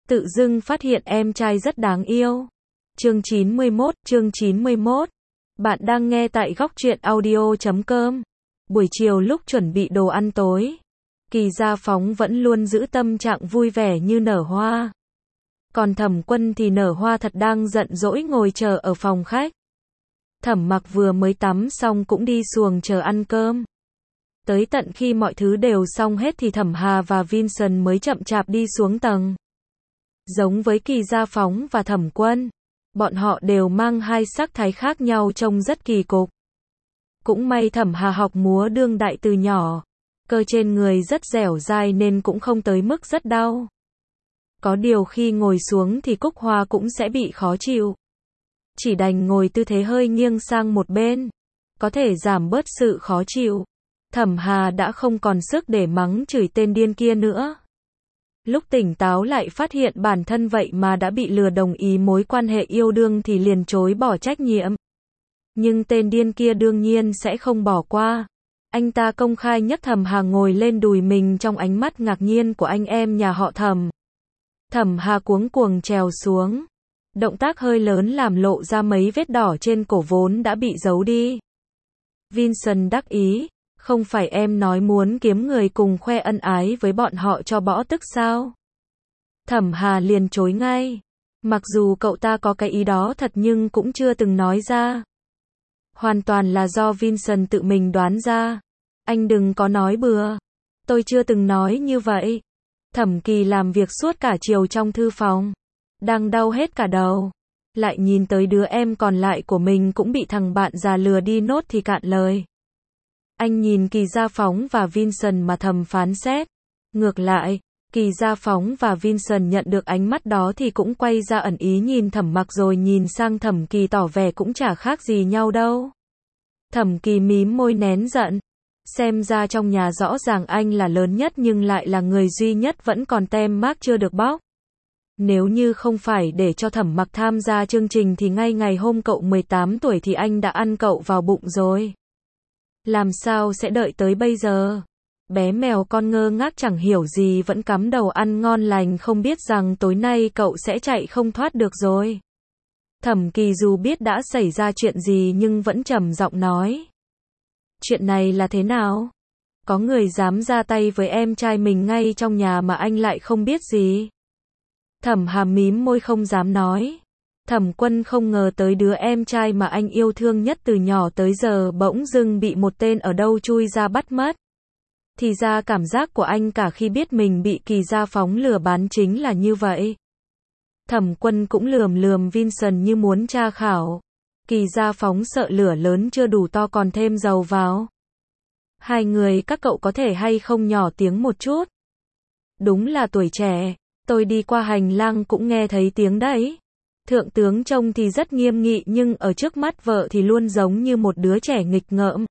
Tự dưng phát hiện em trai rất đáng yêu. Chương 91. Bạn đang nghe tại góc truyện audio.com. Buổi chiều lúc chuẩn bị đồ ăn tối, Kỳ Gia Phóng vẫn luôn giữ tâm trạng vui vẻ như nở hoa. Còn Thẩm Quân thì nở hoa thật đang giận dỗi ngồi chờ ở phòng khách. Thẩm Mặc vừa mới tắm xong cũng đi xuồng chờ ăn cơm. Tới tận khi mọi thứ đều xong hết thì Thẩm Hà và Vincent mới chậm chạp đi xuống tầng. Giống với Kỳ Gia Phóng và Thẩm Quân, bọn họ đều mang hai sắc thái khác nhau trông rất kỳ cục. Cũng may Thẩm Hà học múa đương đại từ nhỏ, cơ trên người rất dẻo dai nên cũng không tới mức rất đau. Có điều khi ngồi xuống thì Cúc Hoa cũng sẽ bị khó chịu. Chỉ đành ngồi tư thế hơi nghiêng sang một bên, có thể giảm bớt sự khó chịu. Thẩm Hà đã không còn sức để mắng chửi tên điên kia nữa. Lúc tỉnh táo lại phát hiện bản thân vậy mà đã bị lừa đồng ý mối quan hệ yêu đương thì liền chối bỏ trách nhiệm. Nhưng tên điên kia đương nhiên sẽ không bỏ qua. Anh ta công khai nhấc Thẩm Hà ngồi lên đùi mình trong ánh mắt ngạc nhiên của anh em nhà họ Thẩm. Thẩm Hà cuống cuồng trèo xuống. Động tác hơi lớn làm lộ ra mấy vết đỏ trên cổ vốn đã bị giấu đi. Vincent đắc ý, không phải em nói muốn kiếm người cùng khoe ân ái với bọn họ cho bỏ tức sao? Thẩm Hà liền chối ngay. Mặc dù cậu ta có cái ý đó thật nhưng cũng chưa từng nói ra. Hoàn toàn là do Vincent tự mình đoán ra. Anh đừng có nói bừa. Tôi chưa từng nói như vậy. Thẩm Kỳ làm việc suốt cả chiều trong thư phòng, đang đau hết cả đầu. Lại nhìn tới đứa em còn lại của mình cũng bị thằng bạn già lừa đi nốt thì cạn lời. Anh nhìn Kỳ Gia Phóng và Vincent mà thầm phán xét. Ngược lại, Kỳ Gia Phóng và Vincent nhận được ánh mắt đó thì cũng quay ra ẩn ý nhìn Thẩm Mặc rồi nhìn sang Thẩm Kỳ tỏ vẻ cũng chả khác gì nhau đâu. Thẩm Kỳ mím môi nén giận. Xem ra trong nhà rõ ràng anh là lớn nhất nhưng lại là người duy nhất vẫn còn tem mác chưa được bóc. Nếu như không phải để cho Thẩm Mặc tham gia chương trình thì ngay ngày hôm cậu 18 tuổi thì anh đã ăn cậu vào bụng rồi. Làm sao sẽ đợi tới bây giờ? Bé mèo con ngơ ngác chẳng hiểu gì vẫn cắm đầu ăn ngon lành không biết rằng tối nay cậu sẽ chạy không thoát được rồi. Thẩm Kỳ dù biết đã xảy ra chuyện gì nhưng vẫn trầm giọng nói. Chuyện này là thế nào? Có người dám ra tay với em trai mình ngay trong nhà mà anh lại không biết gì? Thẩm Hà mím môi không dám nói. Thẩm Quân không ngờ tới đứa em trai mà anh yêu thương nhất từ nhỏ tới giờ bỗng dưng bị một tên ở đâu chui ra bắt mất. Thì ra cảm giác của anh cả khi biết mình bị Kỳ Gia Phóng lừa bán chính là như vậy. Thẩm Quân cũng lườm Vincent như muốn tra khảo. Kỳ Gia Phóng sợ lửa lớn chưa đủ to còn thêm dầu vào. Hai người các cậu có thể hay không nhỏ tiếng một chút? Đúng là tuổi trẻ, tôi đi qua hành lang cũng nghe thấy tiếng đấy. Thượng tướng trông thì rất nghiêm nghị nhưng ở trước mắt vợ thì luôn giống như một đứa trẻ nghịch ngợm.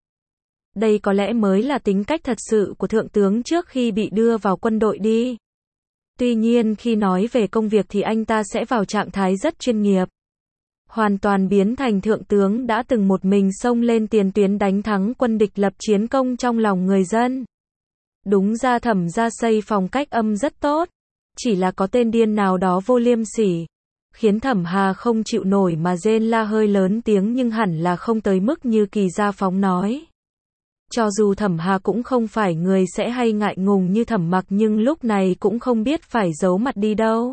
Đây có lẽ mới là tính cách thật sự của thượng tướng trước khi bị đưa vào quân đội đi. Tuy nhiên khi nói về công việc thì anh ta sẽ vào trạng thái rất chuyên nghiệp. Hoàn toàn biến thành thượng tướng đã từng một mình xông lên tiền tuyến đánh thắng quân địch lập chiến công trong lòng người dân. Đúng ra Thẩm gia xây phòng cách âm rất tốt. Chỉ là có tên điên nào đó vô liêm sỉ. Khiến Thẩm Hà không chịu nổi mà rên la hơi lớn tiếng nhưng hẳn là không tới mức như Kỳ Gia Phóng nói. Cho dù Thẩm Hà cũng không phải người sẽ hay ngại ngùng như Thẩm Mặc nhưng lúc này cũng không biết phải giấu mặt đi đâu.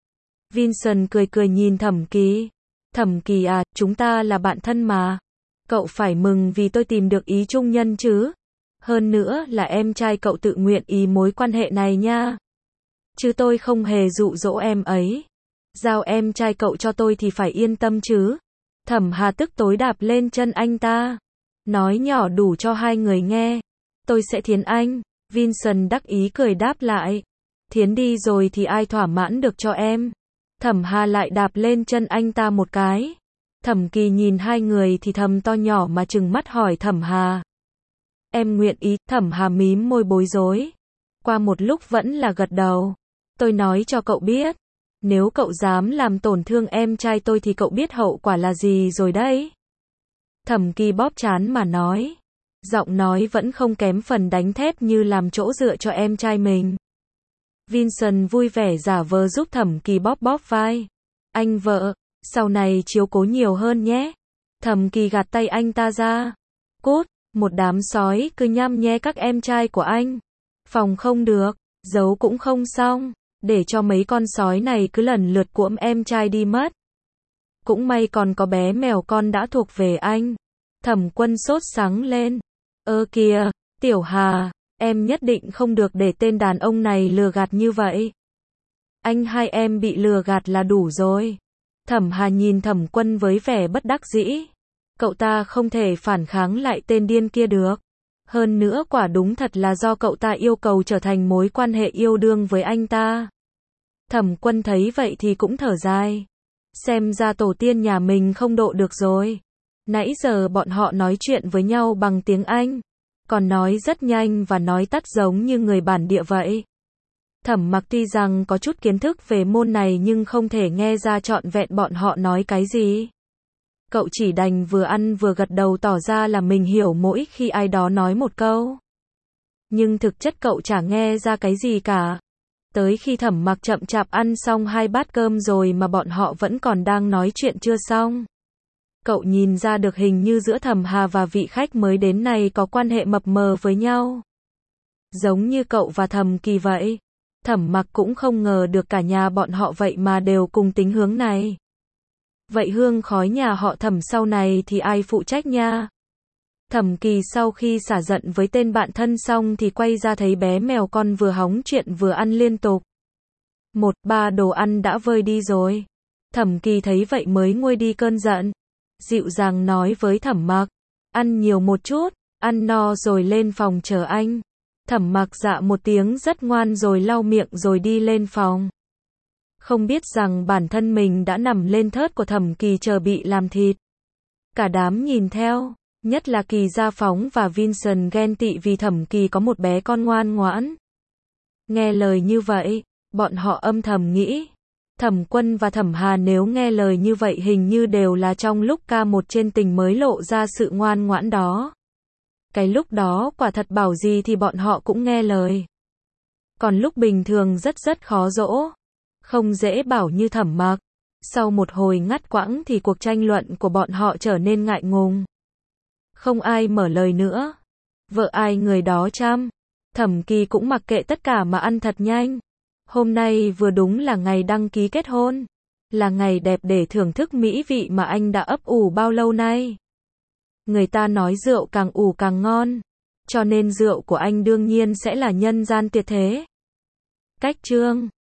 Vincent cười nhìn Thẩm Kỳ. Thẩm Kỳ à, chúng ta là bạn thân mà. Cậu phải mừng vì tôi tìm được ý trung nhân chứ. Hơn nữa là em trai cậu tự nguyện ý mối quan hệ này nha. Chứ tôi không hề dụ dỗ em ấy. Giao em trai cậu cho tôi thì phải yên tâm chứ. Thẩm Hà tức tối đạp lên chân anh ta. Nói nhỏ đủ cho hai người nghe. Tôi sẽ thiến anh. Vincent đắc ý cười đáp lại. Thiến đi rồi thì ai thỏa mãn được cho em. Thẩm Hà lại đạp lên chân anh ta một cái. Thẩm Kỳ nhìn hai người thì thầm to nhỏ mà trừng mắt hỏi Thẩm Hà. Em nguyện ý, Thẩm Hà mím môi bối rối. Qua một lúc vẫn là gật đầu. Tôi nói cho cậu biết. Nếu cậu dám làm tổn thương em trai tôi thì cậu biết hậu quả là gì rồi đấy. Thẩm Kỳ bóp trán mà nói. Giọng nói vẫn không kém phần đánh thép như làm chỗ dựa cho em trai mình. Vincent vui vẻ giả vờ giúp Thẩm Kỳ bóp bóp vai. Anh vợ, sau này chiếu cố nhiều hơn nhé. Thẩm Kỳ gạt tay anh ta ra. Cút, một đám sói cứ nhăm nhe các em trai của anh. Phòng không được, giấu cũng không xong, để cho mấy con sói này cứ lần lượt cuỗm em trai đi mất. Cũng may còn có bé mèo con đã thuộc về anh. Thẩm Quân sốt sắng lên. Ơ kìa, Tiểu Hà, em nhất định không được để tên đàn ông này lừa gạt như vậy. Anh hai em bị lừa gạt là đủ rồi. Thẩm Hà nhìn Thẩm Quân với vẻ bất đắc dĩ. Cậu ta không thể phản kháng lại tên điên kia được. Hơn nữa quả đúng thật là do cậu ta yêu cầu trở thành mối quan hệ yêu đương với anh ta. Thẩm Quân thấy vậy thì cũng thở dài. Xem ra tổ tiên nhà mình không độ được rồi. Nãy giờ bọn họ nói chuyện với nhau bằng tiếng Anh. Còn nói rất nhanh và nói tắt giống như người bản địa vậy. Thẩm Mặc tuy rằng có chút kiến thức về môn này nhưng không thể nghe ra trọn vẹn bọn họ nói cái gì. Cậu chỉ đành vừa ăn vừa gật đầu tỏ ra là mình hiểu mỗi khi ai đó nói một câu. Nhưng thực chất cậu chả nghe ra cái gì cả. Tới khi Thẩm Mặc chậm chạp ăn xong 2 bát cơm rồi mà bọn họ vẫn còn đang nói chuyện chưa xong. Cậu nhìn ra được hình như giữa Thẩm Hà và vị khách mới đến này có quan hệ mập mờ với nhau. Giống như cậu và Thẩm Kỳ vậy. Thẩm Mặc cũng không ngờ được cả nhà bọn họ vậy mà đều cùng tính hướng này. Vậy hương khói nhà họ Thẩm sau này thì ai phụ trách nha? Thẩm Kỳ sau khi xả giận với tên bạn thân xong thì quay ra thấy bé mèo con vừa hóng chuyện vừa ăn liên tục. 1-3 đồ ăn đã vơi đi rồi. Thẩm Kỳ thấy vậy mới nguôi đi cơn giận. Dịu dàng nói với Thẩm Mặc, ăn nhiều một chút, ăn no rồi lên phòng chờ anh. Thẩm Mặc dạ một tiếng rất ngoan rồi lau miệng rồi đi lên phòng. Không biết rằng bản thân mình đã nằm lên thớt của Thẩm Kỳ chờ bị làm thịt. Cả đám nhìn theo, nhất là Kỳ Gia Phóng và Vincent ghen tị vì Thẩm Kỳ có một bé con ngoan ngoãn. Nghe lời như vậy, bọn họ âm thầm nghĩ, Thẩm Quân và Thẩm Hà nếu nghe lời như vậy hình như đều là trong lúc ca một trên tình mới lộ ra sự ngoan ngoãn đó. Cái lúc đó quả thật bảo gì thì bọn họ cũng nghe lời. Còn lúc bình thường rất khó dỗ. Không dễ bảo như Thẩm Mặc. Sau một hồi ngắt quãng thì cuộc tranh luận của bọn họ trở nên ngại ngùng. Không ai mở lời nữa. Vợ ai người đó chăm. Thẩm Kỳ cũng mặc kệ tất cả mà ăn thật nhanh. Hôm nay vừa đúng là ngày đăng ký kết hôn. Là ngày đẹp để thưởng thức mỹ vị mà anh đã ấp ủ bao lâu nay. Người ta nói rượu càng ủ càng ngon. Cho nên rượu của anh đương nhiên sẽ là nhân gian tuyệt thế. Cách chương